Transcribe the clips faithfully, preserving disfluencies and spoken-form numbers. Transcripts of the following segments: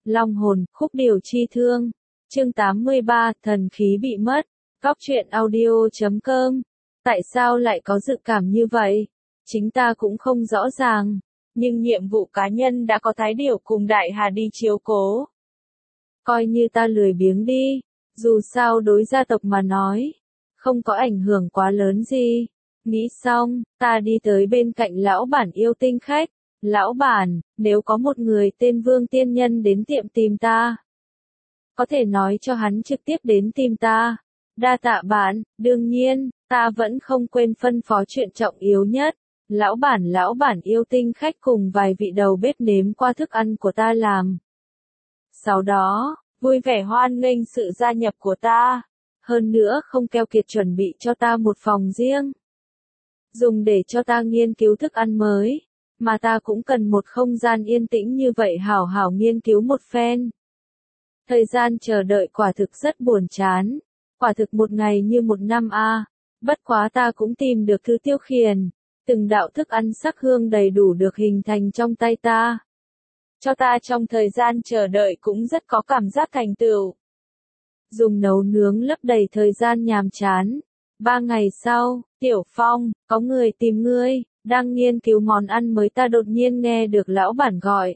Long hồn, khúc điểu chi thương. Chương tám mươi ba, thần khí bị mất. Cóc truyện audio chấm com. Tại sao lại có dự cảm như vậy? Chính ta cũng không rõ ràng. Nhưng nhiệm vụ cá nhân đã có Thái Điểu cùng Đại Hà đi chiếu cố. Coi như ta lười biếng đi. Dù sao đối gia tộc mà nói, không có ảnh hưởng quá lớn gì. Nghĩ xong, ta đi tới bên cạnh lão bản yêu tinh khách. Lão bản, nếu có một người tên Vương Tiên Nhân đến tiệm tìm ta, có thể nói cho hắn trực tiếp đến tìm ta. Đa tạ bạn, đương nhiên, ta vẫn không quên phân phó chuyện trọng yếu nhất. Lão bản lão bản yêu tinh khách cùng vài vị đầu bếp nếm qua thức ăn của ta làm. Sau đó, vui vẻ hoan nghênh sự gia nhập của ta. Hơn nữa không keo kiệt chuẩn bị cho ta một phòng riêng, dùng để cho ta nghiên cứu thức ăn mới. Mà ta cũng cần một không gian yên tĩnh như vậy hảo hảo nghiên cứu một phen. Thời gian chờ đợi quả thực rất buồn chán. Quả thực một ngày như một năm a. À. Bất quá ta cũng tìm được thứ tiêu khiển. Từng đạo thức ăn sắc hương đầy đủ được hình thành trong tay ta. Cho ta trong thời gian chờ đợi cũng rất có cảm giác thành tựu. Dùng nấu nướng lấp đầy thời gian nhàm chán. Ba ngày sau, Tiểu Phong, có người tìm ngươi. Đang nghiên cứu món ăn mới ta đột nhiên nghe được lão bản gọi.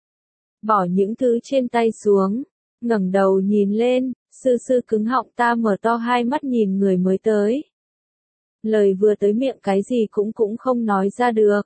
Bỏ những thứ trên tay xuống, ngẩng đầu nhìn lên, sư sư cứng họng ta mở to hai mắt nhìn người mới tới. Lời vừa tới miệng cái gì cũng cũng không nói ra được.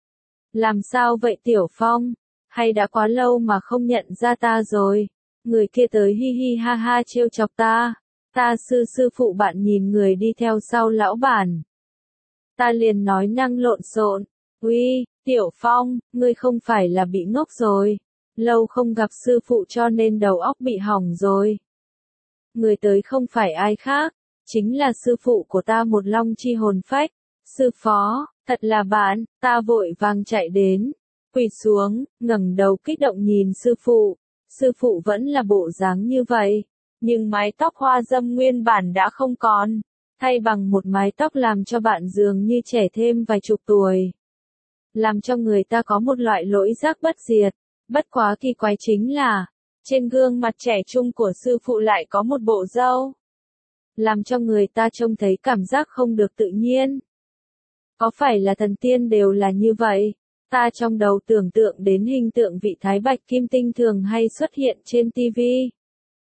Làm sao vậy Tiểu Phong? Hay đã quá lâu mà không nhận ra ta rồi? Người kia tới hi hi ha ha trêu chọc ta. Ta sư sư phụ bạn nhìn người đi theo sau lão bản. Ta liền nói năng lộn xộn, uy, Tiểu Phong, ngươi không phải là bị ngốc rồi, lâu không gặp sư phụ cho nên đầu óc bị hỏng rồi. Người tới không phải ai khác, chính là sư phụ của ta một long chi hồn phách, sư phó, thật là bạn, ta vội vàng chạy đến, quỳ xuống, ngẩng đầu kích động nhìn sư phụ, sư phụ vẫn là bộ dáng như vậy, nhưng mái tóc hoa dâm nguyên bản đã không còn. Thay bằng một mái tóc làm cho bạn dường như trẻ thêm vài chục tuổi. Làm cho người ta có một loại lỗi giác bất diệt. Bất quá kỳ quái chính là, trên gương mặt trẻ trung của sư phụ lại có một bộ râu. Làm cho người ta trông thấy cảm giác không được tự nhiên. Có phải là thần tiên đều là như vậy? Ta trong đầu tưởng tượng đến hình tượng vị thái bạch kim tinh thường hay xuất hiện trên tivi.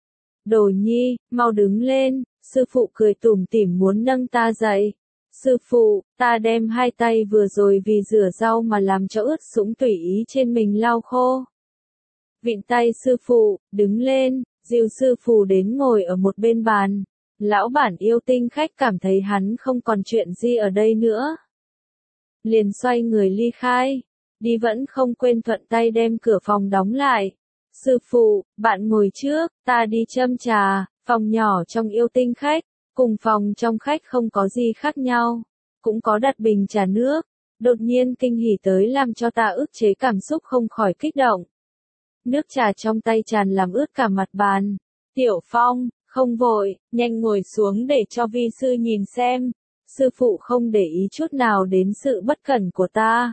Đồ nhi, mau đứng lên. Sư phụ cười tủm tỉm muốn nâng ta dậy. Sư phụ, ta đem hai tay vừa rồi vì rửa rau mà làm cho ướt sũng tùy ý trên mình lau khô. Vịn tay sư phụ, đứng lên, dìu sư phụ đến ngồi ở một bên bàn. Lão bản yêu tinh khách cảm thấy hắn không còn chuyện gì ở đây nữa. Liền xoay người ly khai. Đi vẫn không quên thuận tay đem cửa phòng đóng lại. Sư phụ, bạn ngồi trước, ta đi châm trà. Phòng nhỏ trong yêu tinh khách, cùng phòng trong khách không có gì khác nhau, cũng có đặt bình trà nước, đột nhiên kinh hỉ tới làm cho ta ức chế cảm xúc không khỏi kích động. Nước trà trong tay tràn làm ướt cả mặt bàn. Tiểu Phong, không vội, nhanh ngồi xuống để cho vi sư nhìn xem. Sư phụ không để ý chút nào đến sự bất cẩn của ta.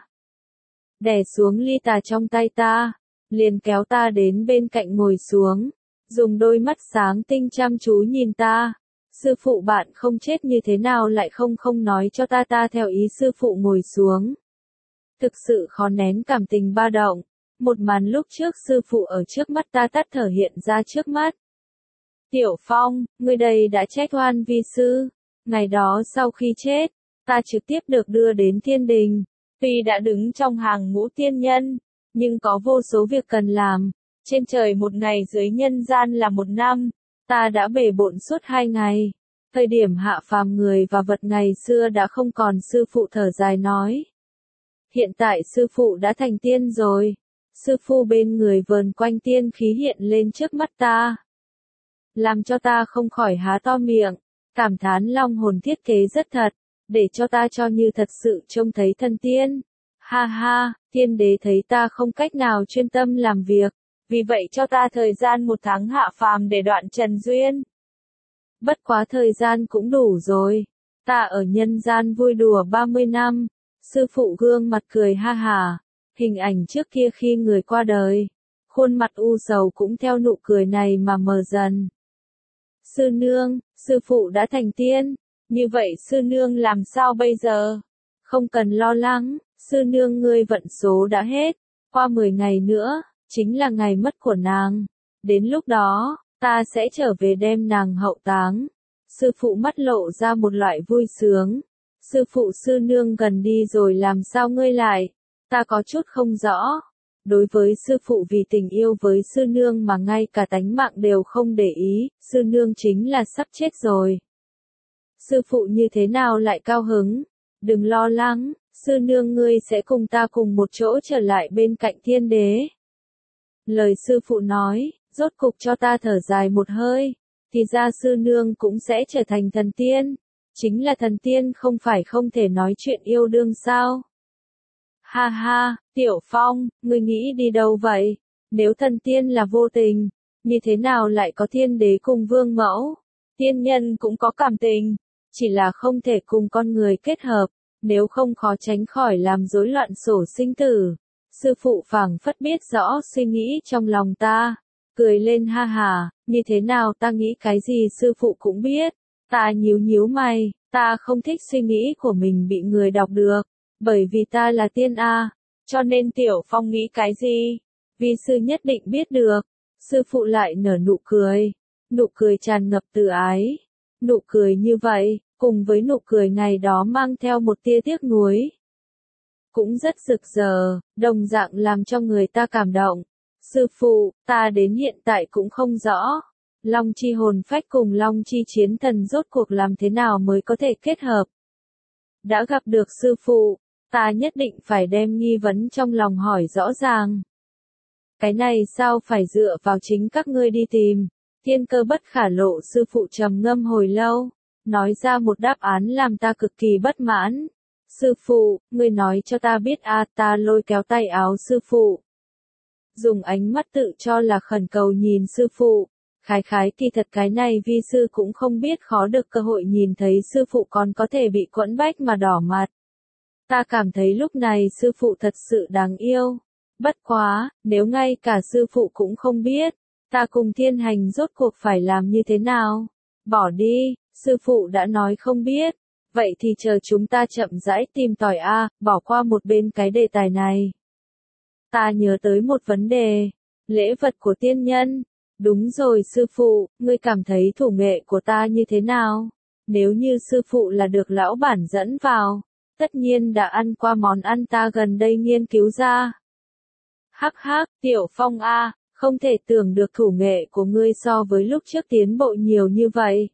Đè xuống ly trà trong tay ta, liền kéo ta đến bên cạnh ngồi xuống. Dùng đôi mắt sáng tinh chăm chú nhìn ta. Sư phụ bạn không chết như thế nào lại không không nói cho ta ta theo ý sư phụ ngồi xuống. Thực sự khó nén cảm tình ba động. Một màn lúc trước sư phụ ở trước mắt ta tắt thở hiện ra trước mắt. Tiểu Phong, ngươi đây đã trách oan vi sư. Ngày đó sau khi chết, ta trực tiếp được đưa đến thiên đình. Tuy đã đứng trong hàng ngũ tiên nhân, nhưng có vô số việc cần làm. Trên trời một ngày dưới nhân gian là một năm, ta đã bể bộn suốt hai ngày. Thời điểm hạ phàm người và vật ngày xưa đã không còn, sư phụ thở dài nói. Hiện tại sư phụ đã thành tiên rồi. Sư phụ bên người vờn quanh tiên khí hiện lên trước mắt ta. Làm cho ta không khỏi há to miệng, cảm thán long hồn thiết kế rất thật, để cho ta cho như thật sự trông thấy thần tiên. Ha ha, tiên đế thấy ta không cách nào chuyên tâm làm việc. Vì vậy cho ta thời gian một tháng hạ phàm để đoạn trần duyên. Bất quá thời gian cũng đủ rồi. Ta ở nhân gian vui đùa ba mươi năm. Sư phụ gương mặt cười ha hà. Hình ảnh trước kia khi người qua đời. khuôn mặt u sầu cũng theo nụ cười này mà mờ dần. Sư nương, sư phụ đã thành tiên, như vậy sư nương làm sao bây giờ? Không cần lo lắng, sư nương ngươi vận số đã hết, qua mười ngày nữa, chính là ngày mất của nàng. Đến lúc đó, ta sẽ trở về đem nàng hậu táng. Sư phụ mắt lộ ra một loại vui sướng. Sư phụ sư nương gần đi rồi làm sao ngươi lại? Ta có chút không rõ. Đối với sư phụ vì tình yêu với sư nương mà ngay cả tánh mạng đều không để ý, sư nương chính là sắp chết rồi. Sư phụ như thế nào lại cao hứng? Đừng lo lắng, sư nương ngươi sẽ cùng ta cùng một chỗ trở lại bên cạnh thiên đế. Lời sư phụ nói, rốt cục cho ta thở dài một hơi, thì ra sư nương cũng sẽ trở thành thần tiên. Chính là thần tiên không phải không thể nói chuyện yêu đương sao? Ha ha, Tiểu Phong, ngươi nghĩ đi đâu vậy? Nếu thần tiên là vô tình, như thế nào lại có thiên đế cùng vương mẫu? Tiên nhân cũng có cảm tình, chỉ là không thể cùng con người kết hợp, nếu không khó tránh khỏi làm rối loạn sổ sinh tử. Sư phụ phảng phất biết rõ suy nghĩ trong lòng ta, cười lên ha hà, như thế nào ta nghĩ cái gì sư phụ cũng biết. Ta nhíu nhíu mày, ta không thích suy nghĩ của mình bị người đọc được, bởi vì ta là tiên A, cho nên Tiểu Phong nghĩ cái gì? Vi sư nhất định biết được. Sư phụ lại nở nụ cười, nụ cười tràn ngập từ ái. Nụ cười như vậy, cùng với nụ cười ngày đó mang theo một tia tiếc nuối, cũng rất rực rỡ, đồng dạng làm cho người ta cảm động. Sư phụ, ta đến hiện tại cũng không rõ. Long chi hồn phách cùng Long chi chiến thần rốt cuộc làm thế nào mới có thể kết hợp. Đã gặp được sư phụ, ta nhất định phải đem nghi vấn trong lòng hỏi rõ ràng. Cái này sao phải dựa vào chính các ngươi đi tìm. Thiên cơ bất khả lộ, sư phụ trầm ngâm hồi lâu, nói ra một đáp án làm ta cực kỳ bất mãn. Sư phụ, ngươi nói cho ta biết a à, ta lôi kéo tay áo sư phụ. Dùng ánh mắt tự cho là khẩn cầu nhìn sư phụ. Khái khái kỳ thật cái này vi sư cũng không biết khó được cơ hội nhìn thấy sư phụ còn có thể bị quẫn bách mà đỏ mặt. Ta cảm thấy lúc này sư phụ thật sự đáng yêu. Bất quá, nếu ngay cả sư phụ cũng không biết, ta cùng thiên hành rốt cuộc phải làm như thế nào? Bỏ đi, sư phụ đã nói không biết. Vậy thì chờ chúng ta chậm rãi tìm tòi a, bỏ qua một bên cái đề tài này. Ta nhớ tới một vấn đề, lễ vật của tiên nhân. Đúng rồi sư phụ, ngươi cảm thấy thủ nghệ của ta như thế nào? Nếu như sư phụ là được lão bản dẫn vào, tất nhiên đã ăn qua món ăn ta gần đây nghiên cứu ra. Hắc hắc, Tiểu Phong a, không thể tưởng được thủ nghệ của ngươi so với lúc trước tiến bộ nhiều như vậy.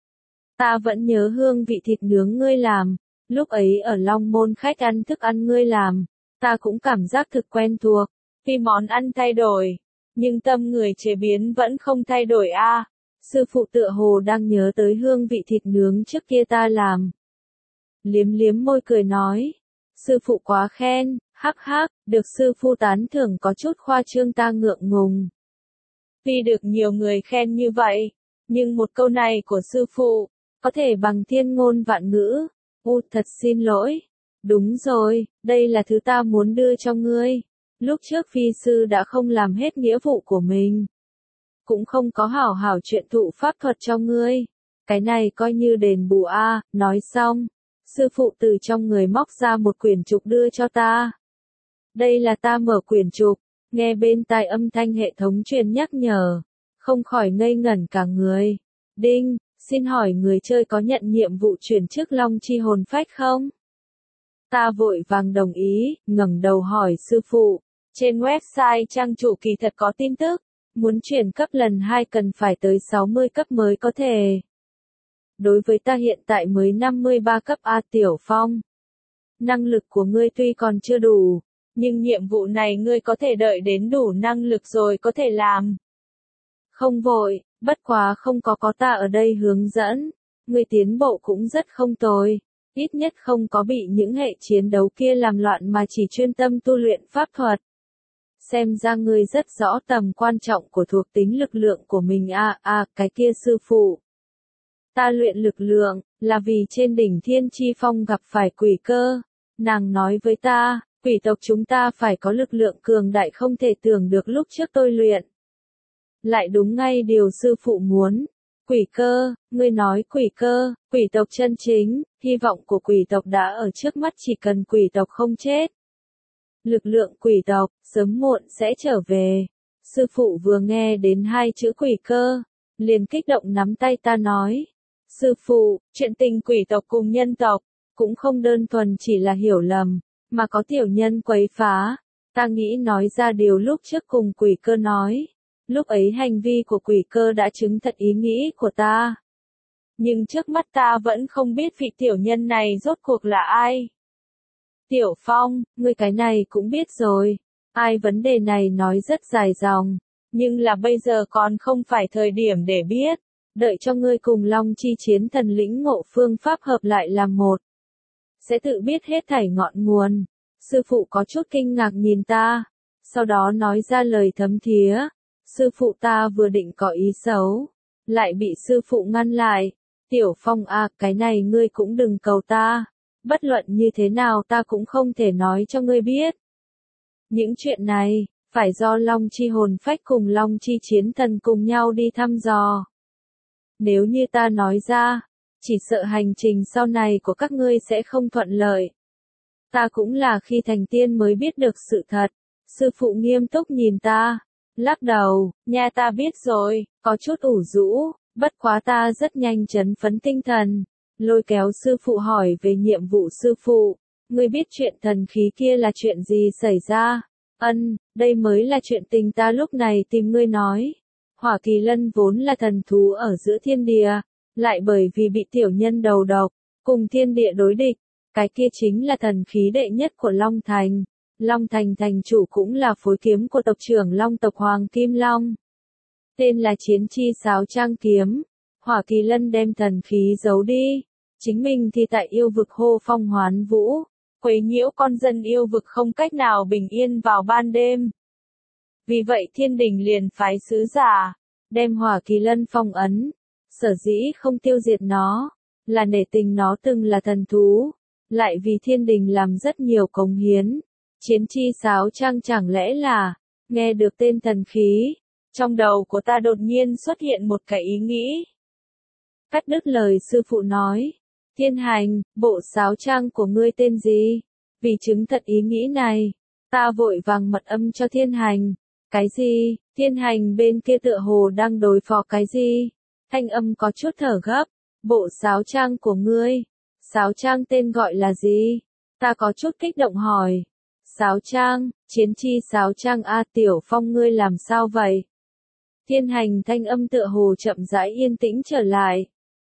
Ta vẫn nhớ hương vị thịt nướng ngươi làm, lúc ấy ở Long Môn khách ăn thức ăn ngươi làm, ta cũng cảm giác thực quen thuộc, tuy món ăn thay đổi, nhưng tâm người chế biến vẫn không thay đổi a. À. Sư phụ tựa hồ đang nhớ tới hương vị thịt nướng trước kia ta làm. Liếm liếm môi cười nói, sư phụ quá khen, hắc hắc, được sư phụ tán thưởng có chút khoa trương ta ngượng ngùng. Tuy được nhiều người khen như vậy, nhưng một câu này của sư phụ, có thể bằng thiên ngôn vạn ngữ. U, thật xin lỗi. Đúng rồi, đây là thứ ta muốn đưa cho ngươi. Lúc trước phi sư đã không làm hết nghĩa vụ của mình. Cũng không có hảo hảo chuyện thụ pháp thuật cho ngươi. Cái này coi như đền bù a. À. Nói xong, sư phụ từ trong người móc ra một quyển trục đưa cho ta. Đây là ta mở quyển trục, nghe bên tai âm thanh hệ thống truyền nhắc nhở. Không khỏi ngây ngẩn cả người. Đinh, xin hỏi người chơi có nhận nhiệm vụ chuyển chức Long chi hồn phách không? Ta vội vàng đồng ý, ngẩng đầu hỏi sư phụ. Trên website trang chủ kỳ thật có tin tức, muốn chuyển cấp lần hai cần phải tới sáu mươi cấp mới có thể. Đối với ta hiện tại mới năm mươi ba cấp A Tiểu Phong. Năng lực của ngươi tuy còn chưa đủ, nhưng nhiệm vụ này ngươi có thể đợi đến đủ năng lực rồi có thể làm. Không vội, bất quá không có có ta ở đây hướng dẫn, ngươi tiến bộ cũng rất không tồi. Ít nhất không có bị những hệ chiến đấu kia làm loạn mà chỉ chuyên tâm tu luyện pháp thuật. Xem ra ngươi rất rõ tầm quan trọng của thuộc tính lực lượng của mình a à, à, cái kia sư phụ. Ta luyện lực lượng, là vì trên đỉnh Thiên Chi Phong gặp phải quỷ cơ. Nàng nói với ta, Quỷ tộc chúng ta phải có lực lượng cường đại không thể tưởng được lúc trước tôi luyện. Lại đúng ngay điều sư phụ muốn. Quỷ cơ, ngươi nói quỷ cơ, quỷ tộc chân chính, hy vọng của quỷ tộc đã ở trước mắt chỉ cần quỷ tộc không chết. Lực lượng quỷ tộc, sớm muộn sẽ trở về. Sư phụ vừa nghe đến hai chữ quỷ cơ, liền kích động nắm tay ta nói. Sư phụ, chuyện tình quỷ tộc cùng nhân tộc, cũng không đơn thuần chỉ là hiểu lầm, mà có tiểu nhân quấy phá. Ta nghĩ nói ra điều lúc trước cùng quỷ cơ nói. Lúc ấy hành vi của quỷ cơ đã chứng thật ý nghĩ của ta. Nhưng trước mắt ta vẫn không biết vị tiểu nhân này rốt cuộc là ai. Tiểu Phong, ngươi cái này cũng biết rồi. Ai vấn đề này nói rất dài dòng. Nhưng là bây giờ còn không phải thời điểm để biết. Đợi cho ngươi cùng Long Chi chiến thần lĩnh ngộ phương pháp hợp lại làm một. Sẽ tự biết hết thảy ngọn nguồn. Sư phụ có chút kinh ngạc nhìn ta. Sau đó nói ra lời thấm thía. Sư phụ ta vừa định có ý xấu. Lại bị sư phụ ngăn lại. Tiểu Phong à, cái này ngươi cũng đừng cầu ta. Bất luận như thế nào ta cũng không thể nói cho ngươi biết. Những chuyện này, phải do Long Chi hồn phách cùng Long Chi chiến thần cùng nhau đi thăm dò. Nếu như ta nói ra, chỉ sợ hành trình sau này của các ngươi sẽ không thuận lợi. Ta cũng là khi thành tiên mới biết được sự thật. Sư phụ nghiêm túc nhìn ta, lắc đầu, nha ta biết rồi, có chút ủ rũ, bất quá ta rất nhanh chấn phấn tinh thần. Lôi kéo sư phụ hỏi về nhiệm vụ sư phụ, ngươi biết chuyện thần khí kia là chuyện gì xảy ra? Ân, đây mới là chuyện tình ta lúc này tìm ngươi nói. Hỏa kỳ lân vốn là thần thú ở giữa thiên địa, lại bởi vì bị tiểu nhân đầu độc, cùng thiên địa đối địch, cái kia chính là thần khí đệ nhất của Long Thành. Long Thành thành chủ cũng là phối kiếm của tộc trưởng Long tộc Hoàng Kim Long. Tên là Chiến Chi Sáo Trang Kiếm. Hỏa kỳ lân đem thần khí giấu đi. Chính mình thì tại yêu vực hô phong hoán vũ. Quấy nhiễu con dân yêu vực không cách nào bình yên vào ban đêm. Vì vậy thiên đình liền phái sứ giả. Đem hỏa kỳ lân phong ấn. Sở dĩ không tiêu diệt nó. Là nể tình nó từng là thần thú. Lại vì thiên đình làm rất nhiều cống hiến. Chiến Chi Sáo Trang chẳng lẽ là. Nghe được tên thần khí. Trong đầu của ta đột nhiên xuất hiện một cái ý nghĩ. Cắt đứt lời sư phụ nói. Thiên hành, bộ sáo trang của ngươi tên gì? Vì chứng thật ý nghĩ này, ta vội vàng mật âm cho thiên hành. Cái gì? Thiên hành bên kia tựa hồ đang đối phó cái gì? Thanh âm có chút thở gấp. Bộ sáo trang của ngươi. Sáo trang tên gọi là gì? Ta có chút kích động hỏi. Sáo trang, Chiến Chi Sáo Trang A Tiểu Phong ngươi làm sao vậy? Thiên hành thanh âm tựa hồ chậm rãi yên tĩnh trở lại.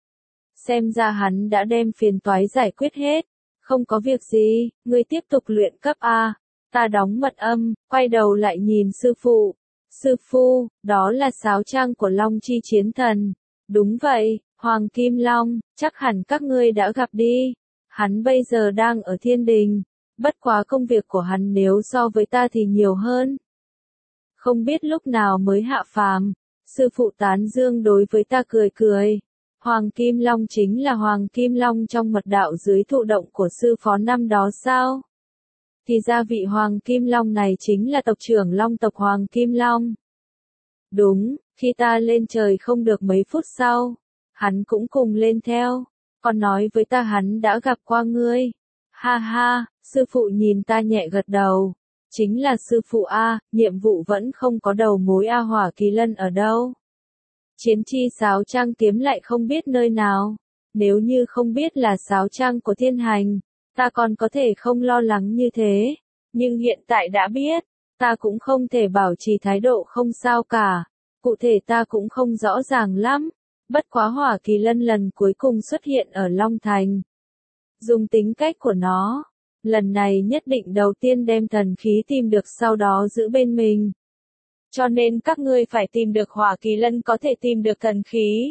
Xem ra hắn đã đem phiền toái giải quyết hết. Không có việc gì, ngươi tiếp tục luyện cấp A. Ta đóng mật âm, quay đầu lại nhìn sư phụ. Sư phụ, đó là sáo trang của Long Chi chiến thần. Đúng vậy, Hoàng Kim Long, chắc hẳn các ngươi đã gặp đi. Hắn bây giờ đang ở thiên đình. Bất quá công việc của hắn nếu so với ta thì nhiều hơn. Không biết lúc nào mới hạ phàm. Sư phụ tán dương đối với ta cười cười. Hoàng Kim Long chính là Hoàng Kim Long trong mật đạo dưới thụ động của sư phó năm đó sao? Thì ra vị Hoàng Kim Long này chính là tộc trưởng Long tộc Hoàng Kim Long. Đúng, khi ta lên trời không được mấy phút sau, hắn cũng cùng lên theo, còn nói với ta hắn đã gặp qua ngươi. Ha ha, sư phụ nhìn ta nhẹ gật đầu. Chính là sư phụ A, nhiệm vụ vẫn không có đầu mối A Hỏa Kỳ Lân ở đâu. Chiến Chi Sáo Trang kiếm lại không biết nơi nào. Nếu như không biết là sáo trang của thiên hành, ta còn có thể không lo lắng như thế. Nhưng hiện tại đã biết, ta cũng không thể bảo trì thái độ không sao cả. Cụ thể ta cũng không rõ ràng lắm. Bất quá Hỏa Kỳ Lân lần cuối cùng xuất hiện ở Long Thành. Dùng tính cách của nó, lần này nhất định đầu tiên đem thần khí tìm được sau đó giữ bên mình. Cho nên các ngươi phải tìm được Hỏa Kỳ Lân có thể tìm được thần khí.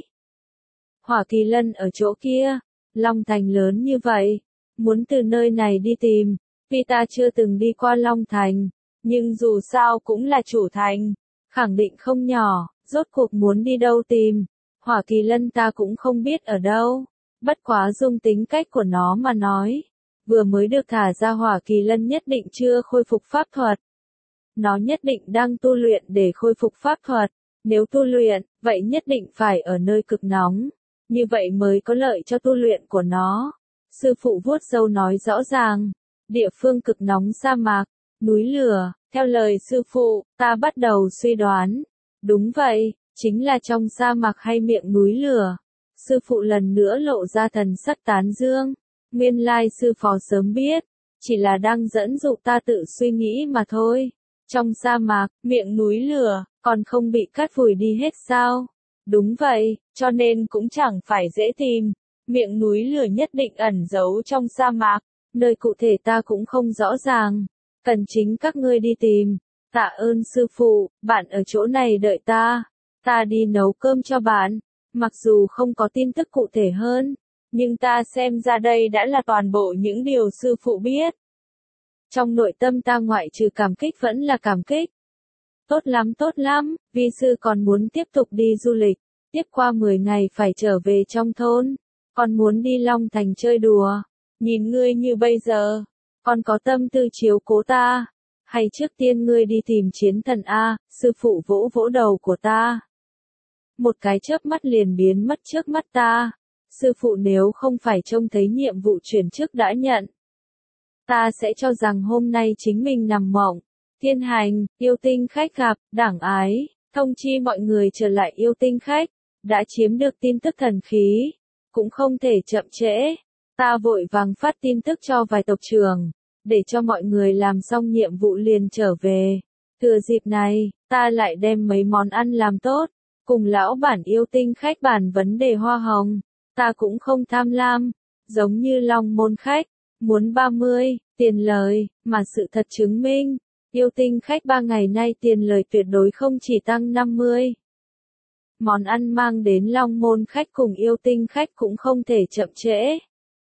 Hỏa Kỳ Lân ở chỗ kia, Long Thành lớn như vậy, muốn từ nơi này đi tìm, vì ta chưa từng đi qua Long Thành, nhưng dù sao cũng là chủ thành, khẳng định không nhỏ, rốt cuộc muốn đi đâu tìm, Hỏa Kỳ Lân ta cũng không biết ở đâu, bất quá dùng tính cách của nó mà nói, vừa mới được thả ra Hỏa Kỳ Lân nhất định chưa khôi phục pháp thuật. Nó nhất định đang tu luyện để khôi phục pháp thuật. Nếu tu luyện, vậy nhất định phải ở nơi cực nóng. Như vậy mới có lợi cho tu luyện của nó. Sư phụ vuốt râu nói rõ ràng. Địa phương cực nóng sa mạc, núi lửa, theo lời sư phụ, ta bắt đầu suy đoán. Đúng vậy, chính là trong sa mạc hay miệng núi lửa. Sư phụ lần nữa lộ ra thần sắc tán dương. Nguyên lai sư phó sớm biết, chỉ là đang dẫn dụ ta tự suy nghĩ mà thôi. Trong sa mạc, miệng núi lửa, còn không bị cát vùi đi hết sao? Đúng vậy, cho nên cũng chẳng phải dễ tìm. Miệng núi lửa nhất định ẩn giấu trong sa mạc, nơi cụ thể ta cũng không rõ ràng. Cần chính các ngươi đi tìm. Tạ ơn sư phụ, bạn ở chỗ này đợi ta. Ta đi nấu cơm cho bạn. Mặc dù không có tin tức cụ thể hơn, nhưng ta xem ra đây đã là toàn bộ những điều sư phụ biết. Trong nội tâm ta ngoại trừ cảm kích vẫn là cảm kích. Tốt lắm tốt lắm, vi sư còn muốn tiếp tục đi du lịch, tiếp qua mười ngày phải trở về trong thôn, còn muốn đi Long Thành chơi đùa, nhìn ngươi như bây giờ, còn có tâm tư chiếu cố ta, hay trước tiên ngươi đi tìm chiến thần A, sư phụ vỗ vỗ đầu của ta. Một cái chớp mắt liền biến mất trước mắt ta, sư phụ nếu không phải trông thấy nhiệm vụ chuyển chức đã nhận. Ta sẽ cho rằng hôm nay chính mình nằm mộng. Thiên hành, yêu tinh khách gặp, đảng ái, thông chi mọi người trở lại yêu tinh khách, đã chiếm được tin tức thần khí, cũng không thể chậm trễ. Ta vội vàng phát tin tức cho vài tộc trưởng, để cho mọi người làm xong nhiệm vụ liền trở về. Thừa dịp này, ta lại đem mấy món ăn làm tốt, cùng lão bản yêu tinh khách bàn vấn đề hoa hồng. Ta cũng không tham lam, giống như Long Môn khách, muốn ba mươi, tiền lời, mà sự thật chứng minh. Yêu tinh khách ba ngày nay tiền lời tuyệt đối không chỉ tăng năm mươi. Món ăn mang đến Long Môn khách cùng yêu tinh khách cũng không thể chậm trễ.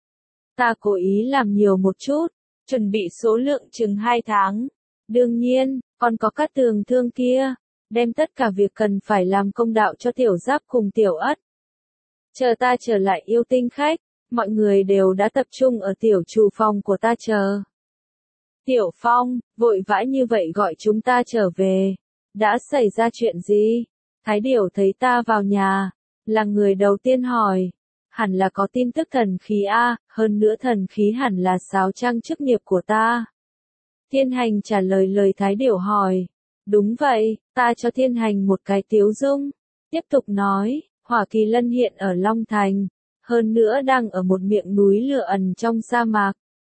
Ta cố ý làm nhiều một chút, chuẩn bị số lượng chừng hai tháng. Đương nhiên, còn có các tường thương kia, đem tất cả việc cần phải làm công đạo cho tiểu giáp cùng tiểu ất. Chờ ta trở lại yêu tinh khách, mọi người đều đã tập trung ở tiểu trù phòng của ta chờ. Tiểu Phong, vội vã như vậy gọi chúng ta trở về. Đã xảy ra chuyện gì? Thái Điểu thấy ta vào nhà, là người đầu tiên hỏi. Hẳn là có tin tức thần khí A, hơn nữa thần khí hẳn là sáo trang chức nghiệp của ta. Thiên Hành trả lời lời Thái Điểu hỏi. Đúng vậy, ta cho Thiên Hành một cái tiếu dung. Tiếp tục nói, Hỏa Kỳ Lân hiện ở Long Thành, hơn nữa đang ở một miệng núi lửa ẩn trong sa mạc.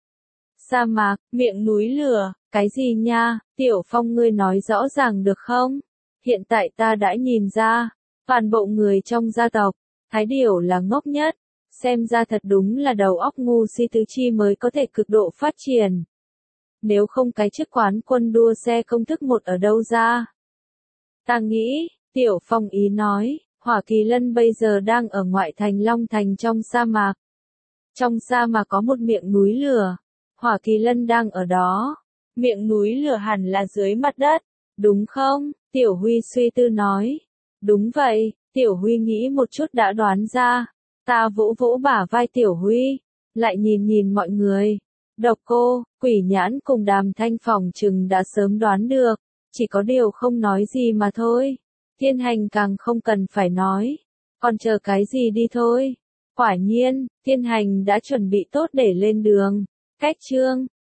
Sa mạc, miệng núi lửa, cái gì nha, Tiểu Phong ngươi nói rõ ràng được không? Hiện tại ta đã nhìn ra, toàn bộ người trong gia tộc, Thái Điểu là ngốc nhất, xem ra thật đúng là đầu óc ngu si tứ chi mới có thể cực độ phát triển. Nếu không cái chức quán quân đua xe công thức một ở đâu ra? Ta nghĩ, Tiểu Phong ý nói, Hỏa Kỳ Lân bây giờ đang ở ngoại thành Long Thành trong sa mạc. Trong sa mạc có một miệng núi lửa. Hỏa Kỳ Lân đang ở đó. Miệng núi lửa hẳn là dưới mặt đất, đúng không? Tiểu Huy suy tư nói. Đúng vậy, Tiểu Huy nghĩ một chút đã đoán ra. Ta vỗ vỗ bả vai Tiểu Huy, lại nhìn nhìn mọi người. Độc Cô, Quỷ Nhãn cùng Đàm Thanh phòng chừng đã sớm đoán được, chỉ có điều không nói gì mà thôi. Thiên Hành càng không cần phải nói, còn chờ cái gì đi thôi. Quả nhiên, Thiên Hành đã chuẩn bị tốt để lên đường. Cách chương